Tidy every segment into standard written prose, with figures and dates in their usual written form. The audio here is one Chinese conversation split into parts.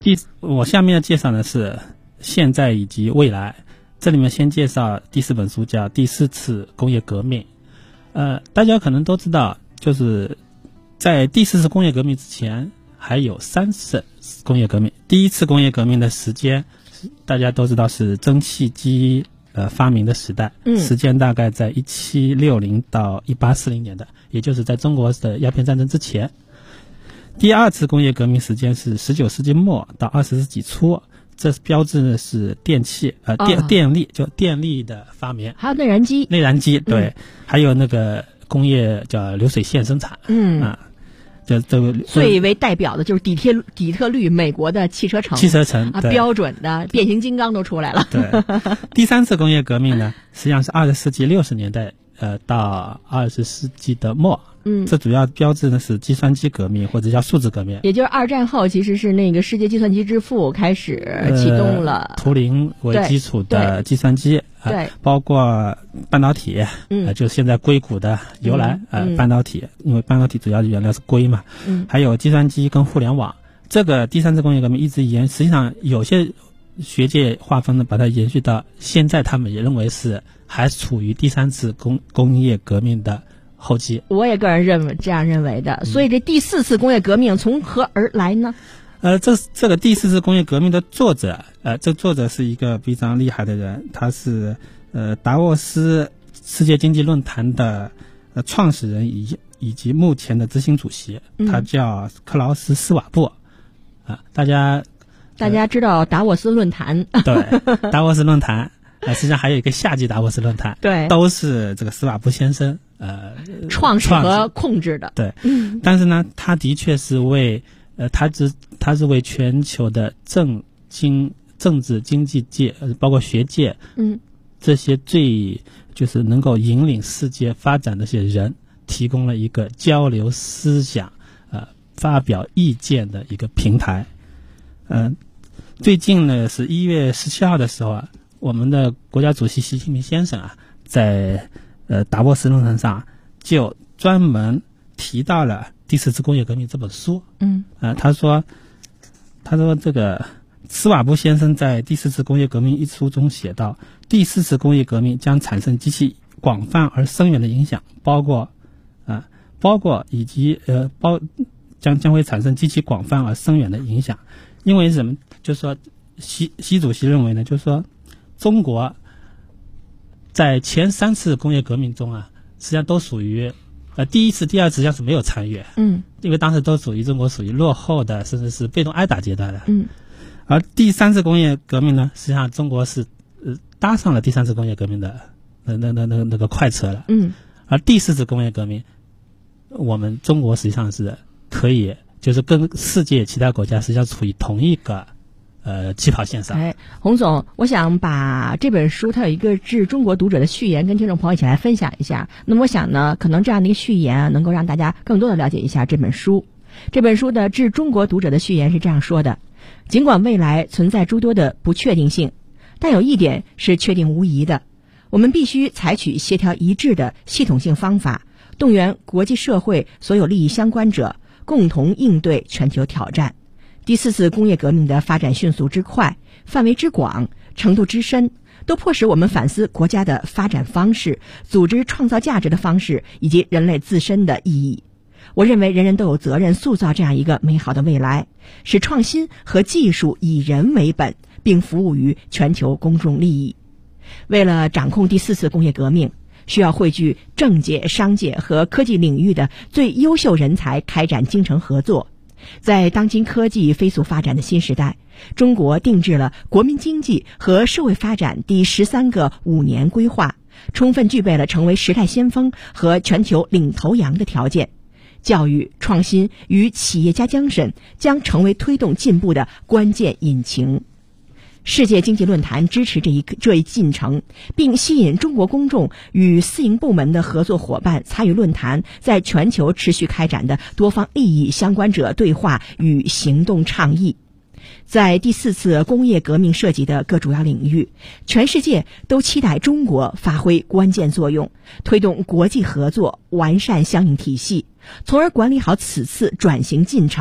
我下面要介绍的是现在以及未来。这里面先介绍第4本书，叫第4次工业革命。大家可能都知道，就是在第4次工业革命之前还有3次工业革命。第1次工业革命的时间大家都知道是蒸汽机发明的时代，时间大概在1760到1840年代，也就是在中国的鸦片战争之前。第2次工业革命时间是19世纪末到20世纪初，这标志的是电力，就电力的发明， 还有内燃机， 对，还有那个工业叫流水线生产，这个最为代表的就是底特律美国的汽车城标准的变形金刚都出来了。 对，第3次工业革命呢，实际上是20世纪60年代到20世纪的末。这主要标志的是计算机革命，或者叫数字革命。 也就是2战后，其实是那个世界计算机之父开始启动了图灵为基础的计算机，包括半导体，就是现在硅谷的由来，半导体，因为半导体主要原料是硅嘛，还有计算机跟互联网。这个第3次工业革命一直实际上有些学界划分的把它延续到现在，他们也认为是还处于第3次工业革命的后期。 我也个人这样认为的。所以这第4次工业革命从何而来呢？ 这个第4次工业革命的作者，这作者是一个非常厉害的人，他是达沃斯世界经济论坛的创始人以及目前的执行主席，他叫克劳斯·斯瓦布。大家知道达沃斯论坛？对，达沃斯论坛。实际上还有一个夏季达沃斯论坛， 对， 都是这个斯瓦布先生创始和控制的。 对，但是呢，他的确是为他是为全球的政治经济界，包括学界，这些就是能够引领世界发展的这些人，提供了一个交流思想、发表意见的一个平台。最近呢是1月17号的时候我们的国家主席习近平先生在达沃斯论坛上就专门提到了第4次工业革命这本书。他说这个斯瓦布先生在第4次工业革命一书中写道，第4次工业革命将产生极其广泛而深远的影响，包括以及将会产生极其广泛而深远的影响。因为什么？就是说习主席认为呢，就是说中国在前3次工业革命中实际上都属于第1次、第2次实际上是没有参与，因为当时都中国属于落后的，甚至是被动挨打阶段的。而第3次工业革命呢，实际上中国是搭上了第3次工业革命的那个快车了。而第4次工业革命，我们中国实际上是可以就是跟世界其他国家实际上处于同一个起跑线上。 洪总，我想把这本书它有一个致中国读者的序言跟听众朋友一起来分享一下。那么我想呢，可能这样的一个序言能够让大家更多的了解一下这本书。这本书的致中国读者的序言是这样说的：尽管未来存在诸多的不确定性，但有一点是确定无疑的，我们必须采取协调一致的系统性方法，动员国际社会所有利益相关者，共同应对全球挑战。第4次工业革命的发展迅速之快，范围之广，程度之深，都迫使我们反思国家的发展方式、组织创造价值的方式以及人类自身的意义。我认为人人都有责任塑造这样一个美好的未来，使创新和技术以人为本，并服务于全球公众利益。为了掌控第4次工业革命，需要汇聚政界、商界和科技领域的最优秀人才，开展精诚合作。在当今科技飞速发展的新时代，中国定制了国民经济和社会发展第13个5年规划，充分具备了成为时代先锋和全球领头羊的条件。教育、创新与企业家精神将成为推动进步的关键引擎。世界经济论坛支持这一进程，并吸引中国公众与私营部门的合作伙伴参与论坛在全球持续开展的多方利益相关者对话与行动倡议。在第4次工业革命涉及的各主要领域，全世界都期待中国发挥关键作用，推动国际合作，完善相应体系，从而管理好此次转型进程。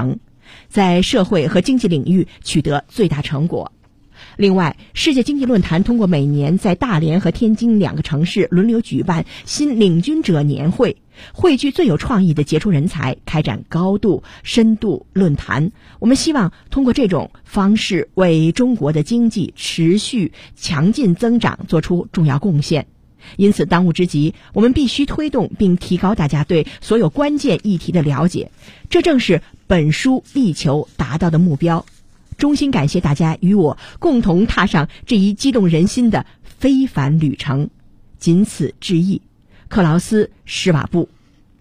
在社会和经济领域取得最大成果。另外，世界经济论坛通过每年在大连和天津2个城市轮流举办新领军者年会，汇聚最有创意的杰出人才，开展高度深度论坛。我们希望通过这种方式为中国的经济持续强劲增长做出重要贡献。因此，当务之急，我们必须推动并提高大家对所有关键议题的了解，这正是本书力求达到的目标。衷心感谢大家与我共同踏上这一激动人心的非凡旅程，仅此致意。克劳斯·施瓦布。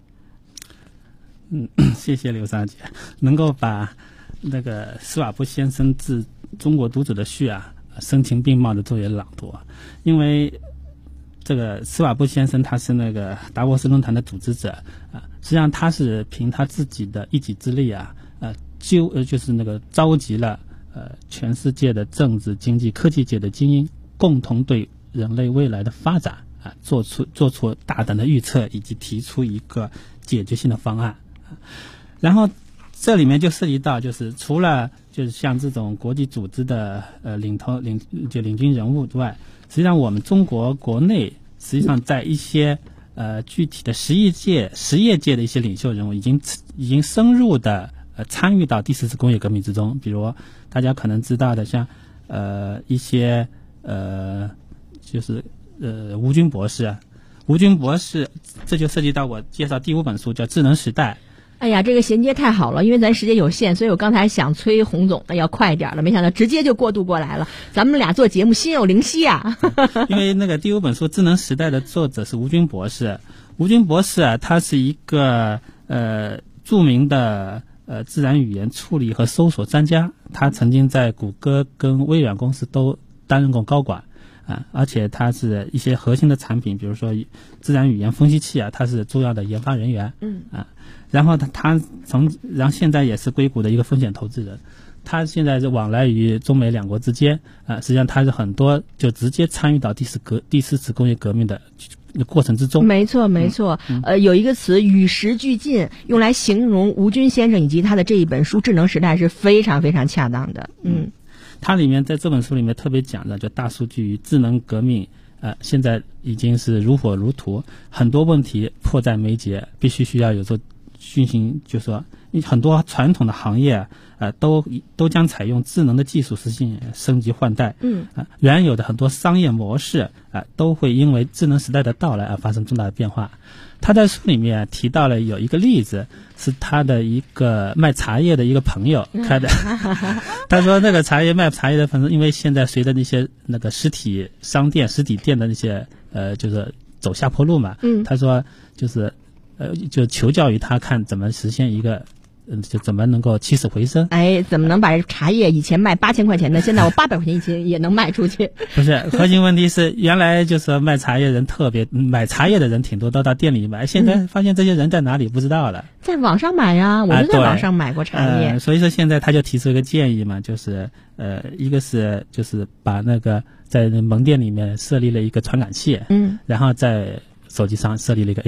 谢谢刘莎姐，能够把那个施瓦布先生致中国读者的序声情并茂的作为朗读，因为这个施瓦布先生他是那个达沃斯论坛的组织者实际上他是凭他自己的一己之力就是那个召集了全世界的政治、经济、科技界的精英，共同对人类未来的发展做出大胆的预测，以及提出一个解决性的方案。然后这里面就涉及到，就是除了就是像这种国际组织的领军人物之外，实际上我们中国国内实际上在一些具体的实业界的一些领袖人物已经深入的参与到第4次工业革命之中，比如大家可能知道的像一些就是吴军博士，这就涉及到我介绍第5本书叫《智能时代》。 哎呀，这个衔接太好了，因为咱时间有限，所以我刚才想催洪总要快点了，没想到直接就过渡过来了。咱们俩做节目心有灵犀啊！ 因为那个第5本书《智能时代》的作者是吴军博士，吴军博士他是一个著名的自然语言处理和搜索专家，他曾经在谷歌跟微软公司都担任过高管而且他是一些核心的产品，比如说自然语言分析器他是重要的研发人员然后然后现在也是硅谷的一个风险投资人，他现在是往来于中美2国之间实际上他是很多就直接参与到第4次工业革命的过程之中。 没错没错有一个词与时俱进，用来形容吴军先生以及他的这一本书《智能时代》是非常非常恰当的。 他里面在这本书里面特别讲的就大数据与智能革命现在已经是如火如荼，很多问题迫在眉睫，必须需要有做进行，就是说很多传统的行业都将采用智能的技术实现升级换代原有的很多商业模式都会因为智能时代的到来而发生重大的变化。他在书里面提到了有一个例子，是他的一个卖茶叶的一个朋友开的他说那个卖茶叶的朋友，因为现在随着那些那个实体商店实体店的那些就是走下坡路嘛他说就是就求教于他看怎么实现一个就怎么能够起死回生。 怎么能把茶叶以前卖8000块钱的，现在我800块钱以前也能卖出去？ 不是，核心问题是原来就是卖茶叶人买茶叶的人挺多，都到店里买，现在发现这些人在哪里不知道了。 在网上买呀，我就在网上买过茶叶。 所以说现在他就提出一个建议嘛，就是一个是就是把那个在门店里面设立了一个传感器然后在手机上设立了一个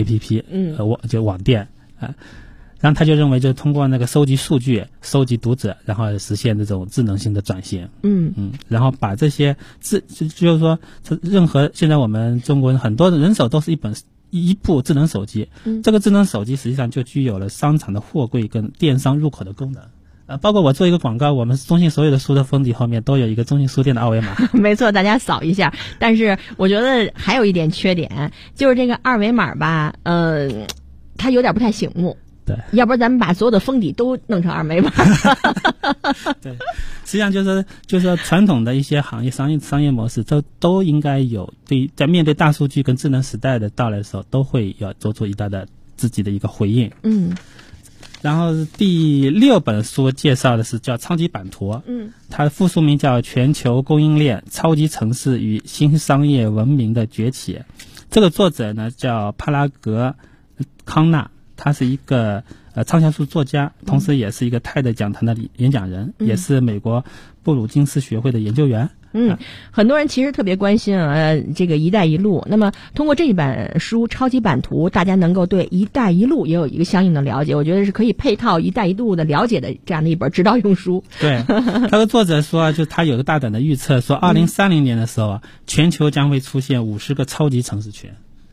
APP 就网店然后他就认为就通过那个收集数据收集读者，然后实现这种智能性的转型然后把这些就是说任何现在我们中国人很多人手都是一部智能手机这个智能手机实际上就具有了商场的货柜跟电商入口的功能包括我做一个广告，我们中信所有的书的封底后面都有一个中信书店的二维码没错，大家扫一下。但是我觉得还有一点缺点，就是这个二维码吧它有点不太醒目。 对， 要不然咱们把所有的封底都弄成二维码对，实际上就是说传统的一些行业商业模式都应该有在面对大数据跟智能时代的到来的时候，都会要做出一大的自己的一个回应然后第6本书介绍的是叫超级版图它的副书名叫全球供应链超级城市与新商业文明的崛起。这个作者呢叫帕拉格康纳，他是一个畅销书作家，同时也是一个TED讲坛的演讲人也是美国布鲁金斯学会的研究员很多人其实特别关心这个一带一路。那么通过这一本书超级版图，大家能够对一带一路也有一个相应的了解，我觉得是可以配套一带一路的了解的这样的一本指导用书。 对，他的作者说，就他有个大胆的预测，说2030年的时候全球将会出现50个超级城市群。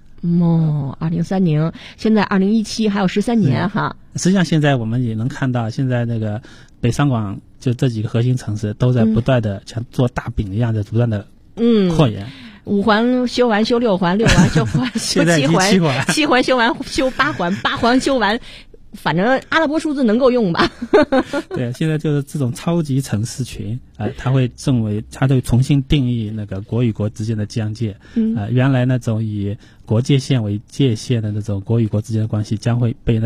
2030，现在2017还有13年哈。 实际上现在我们也能看到，现在那个北上广就这几个核心城市都在不断的像做大饼一样的不断的扩延。 5环修完修6环，6环修完修7环，7环修完修8环，8环修完。反正阿拉伯数字能够用吧？ 对，现在就是这种超级城市群它会重新定义那个国与国之间的疆界。原来那种以国界线为界限的那种国与国之间的关系，将会被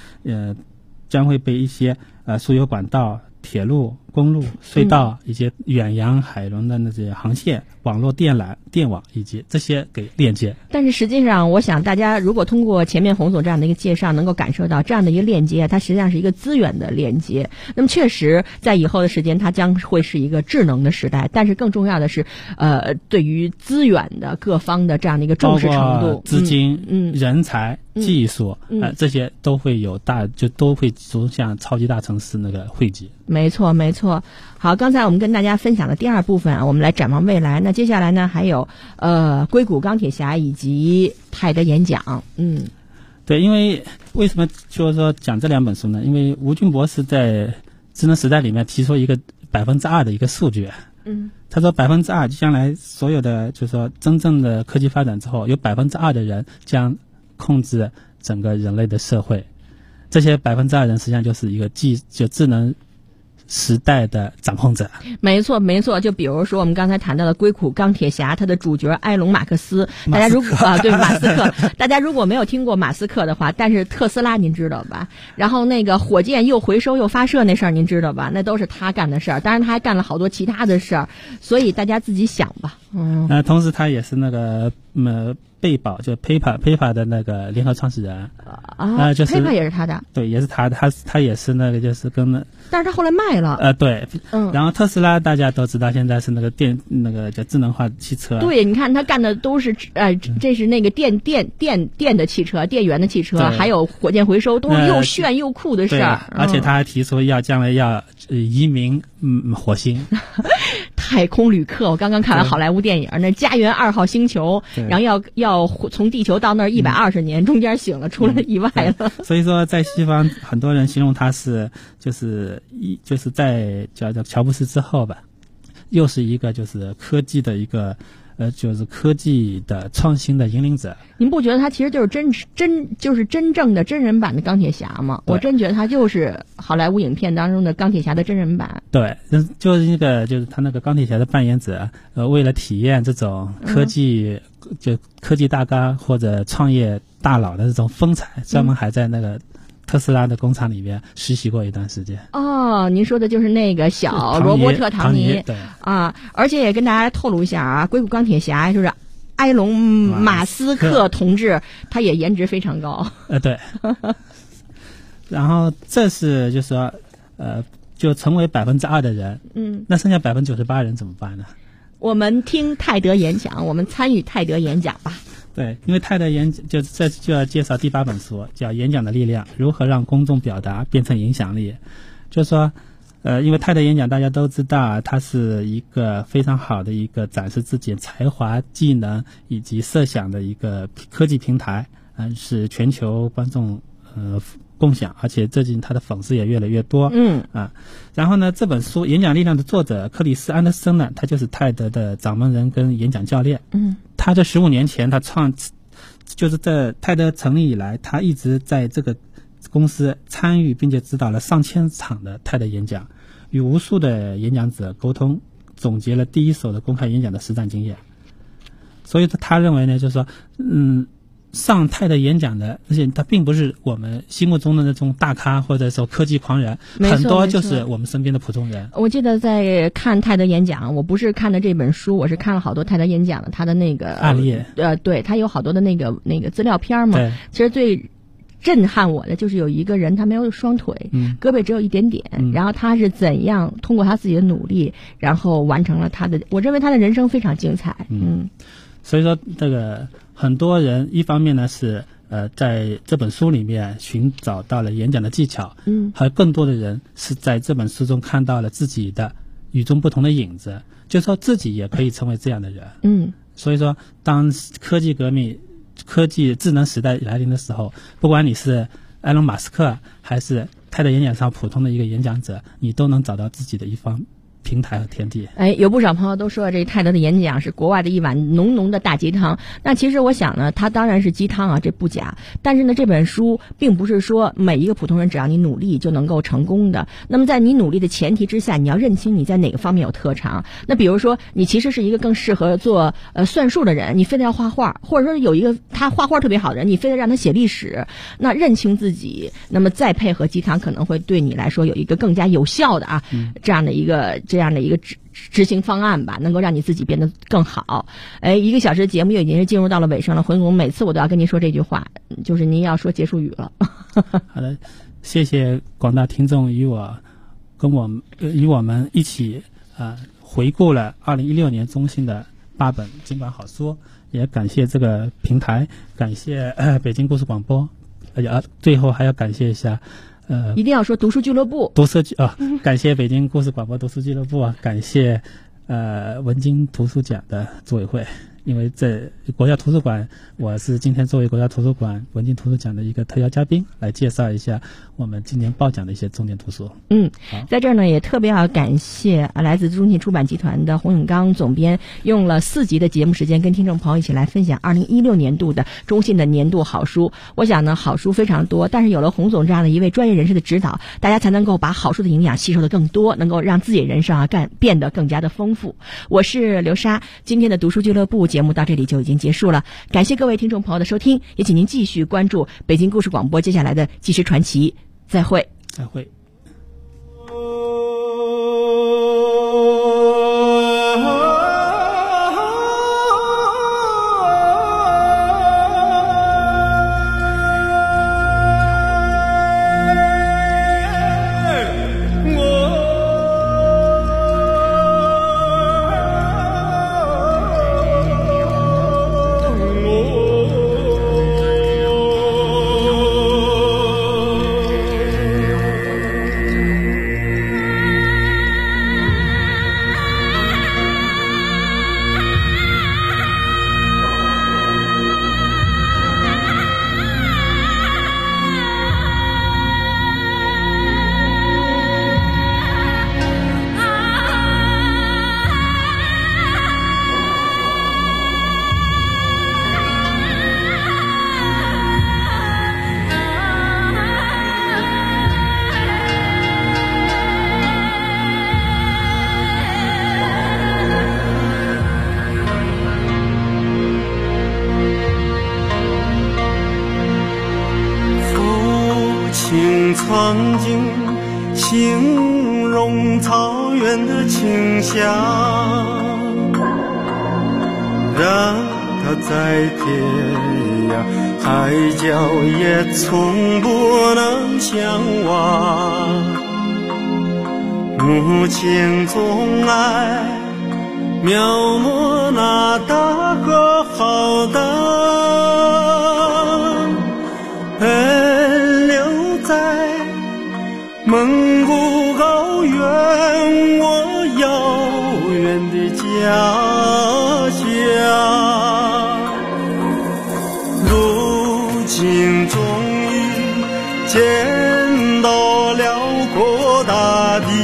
一些输油管道、铁路、公路、隧道以及远洋海轮的那些航线、网络电网以及这些给链接。 但是实际上，我想大家如果通过前面洪总这样的一个介绍，能够感受到这样的一个链接，它实际上是一个资源的链接。那么确实，在以后的时间，它将会是一个智能的时代。但是更重要的是，对于资源的各方的这样的一个重视程度， 资金、人才、技术这些都会都会走向超级大城市那个汇集。 没错，没错。好，刚才我们跟大家分享的第二部分我们来展望未来。那接下来呢，还有硅谷钢铁侠以及泰德演讲。 对，因为为什么就是说讲这两本书呢？因为吴军博士在智能时代里面提出一个2%的一个数据。他说2%将来所有的就是说真正的科技发展之后，有2%的人将控制整个人类的社会。这些2%人实际上就是一个就智能时代的掌控者。 没错，没错。就比如说我们刚才谈到的硅谷钢铁侠，他的主角埃隆·马克思，大家如果对马斯克，大家如果没有听过马斯克的话，但是特斯拉您知道吧？然后那个火箭又回收又发射那事儿您知道吧？那都是他干的事儿，当然他还干了好多其他的事儿，所以大家自己想吧。 同时他也是那个贝宝就 PayPal 的那个联合创始人就是 PayPal 也是他的。 对，也是他也是那个就是跟但是他后来卖了。 对，然后特斯拉大家都知道现在是那个那个叫智能化汽车。 对，你看他干的都是这是那个电的汽车，电源的汽车，还有火箭回收，都是又炫又酷的事儿。 而且他还提出将来要移民火星。 太空旅客，我刚刚看完好莱坞电影，那家园2号星球，然后要从地球到那儿120年，中间醒了，出了意外了。 所以说，在西方很多人形容他是就是在叫乔布斯之后吧，又是一个就是科技的一个就是科技的创新的引领者。 您不觉得他其实就是真正的真人版的钢铁侠吗？我真觉得他就是好莱坞影片当中的钢铁侠的真人版。 对，就是他那个钢铁侠的扮演者，为了体验这种科技就科技大咖或者创业大佬的这种风采，专门还在那个特斯拉的工厂里面实习过一段时间。 您说的就是那个小罗伯特·唐尼。 对而且也跟大家透露一下硅谷钢铁侠就是埃隆·马斯克同志，他也颜值非常高。 对。然后这是就是说就成为2%的人，那剩下98%人怎么办呢？ 我们听泰德演讲，我们参与泰德演讲吧。 对，因为泰德演讲就要介绍第8本书，叫《演讲的力量：如何让公众表达变成影响力》。就是说，因为泰德演讲大家都知道，它是一个非常好的一个展示自己才华、技能以及设想的一个科技平台，是全球观众共享，而且最近他的粉丝也越来越多。然后呢，这本书《演讲力量》的作者克里斯·安德森呢，他就是泰德的掌门人跟演讲教练。他在15年前，就是在泰德成立以来，他一直在这个公司参与并且指导了上千场的泰德演讲，与无数的演讲者沟通，总结了第一手的公开演讲的实战经验。所以他认为呢，就是说，上泰德演讲的，而且他并不是我们心目中的那种大咖或者说科技狂人，很多就是我们身边的普通人。我记得在看泰德演讲，我不是看的这本书，我是看了好多泰德演讲的他的那个案例。 对，他有好多的那个资料片嘛。 对， 其实最震撼我的就是有一个人他没有双腿，胳膊只有一点点，然后他是怎样通过他自己的努力，然后完成了他的，我认为他的人生非常精彩。 所以说这个很多人一方面呢是在这本书里面寻找到了演讲的技巧，还有更多的人是在这本书中看到了自己的与众不同的影子，就说自己也可以成为这样的人。所以说当科技革命、科技智能时代来临的时候，不管你是埃隆·马斯克还是泰德演讲上普通的一个演讲者，你都能找到自己的一方平台和天地。 有不少朋友都说这泰德的演讲是国外的一碗浓浓的大鸡汤。那其实我想呢，它当然是鸡汤啊，这不假。但是呢，这本书并不是说每一个普通人只要你努力就能够成功的。那么在你努力的前提之下，你要认清你在哪个方面有特长。那比如说，你其实是一个更适合做算术的人，你非得要画画，或者说有一个他画画特别好的人，你非得让他写历史。那认清自己，那么再配合鸡汤，可能会对你来说有一个更加有效的这样的一个执行方案吧，能够让你自己变得更好。1个小时的节目又已经是进入到了尾声了，混总每次我都要跟您说这句话，就是您要说结束语了。 好的，谢谢广大听众与我们一起回顾了2016年中信的8本经管好书，也感谢这个平台，感谢北京故事广播，最后还要感谢一下一定要说读书俱乐部， 感谢北京故事广播读书俱乐部感谢文津图书奖的组委会，因为这国家图书馆，我是今天作为国家图书馆文津图书奖的一个特邀嘉宾，来介绍一下我们今年报奖的一些重点图书。 在这儿呢，也特别要感谢来自中信出版集团的洪永刚总编，用了4集的节目时间跟听众朋友一起来分享2016年度的中信的年度好书。我想呢，好书非常多，但是有了洪总这样的一位专业人士的指导，大家才能够把好书的营养吸收的更多，能够让自己人生变得更加的丰富。我是刘莎，今天的读书俱乐部节目到这里就已经结束了，感谢各位听众朋友的收听，也请您继续关注北京故事广播接下来的纪实传奇。再会。 曾经形容草原的清香，让它在天涯海角也从不能相忘。母亲总爱描摹那大河浩荡，留在蒙古高原，我遥远的家乡。如今终于见到辽阔大地，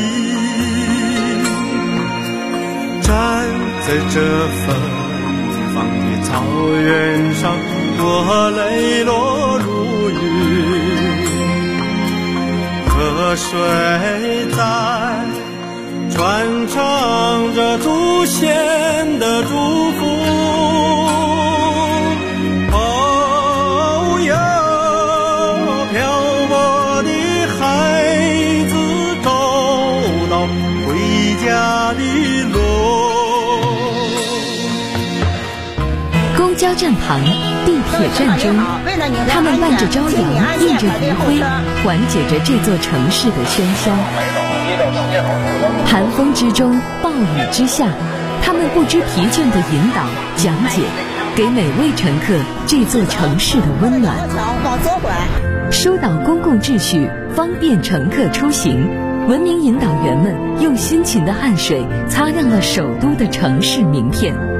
站在这芬芳的草原上，我泪落如雨。河水在传唱着祖先的祝福，哦哟，漂泊的孩子找到回家的路。 公交车站旁、地铁站中，他们伴着朝阳，映着余晖，缓解着这座城市的喧嚣。寒风之中，暴雨之下，他们不知疲倦地引导、讲解，给每位乘客这座城市的温暖。疏导公共秩序，方便乘客出行。文明引导员们用辛勤的汗水擦亮了首都的城市名片。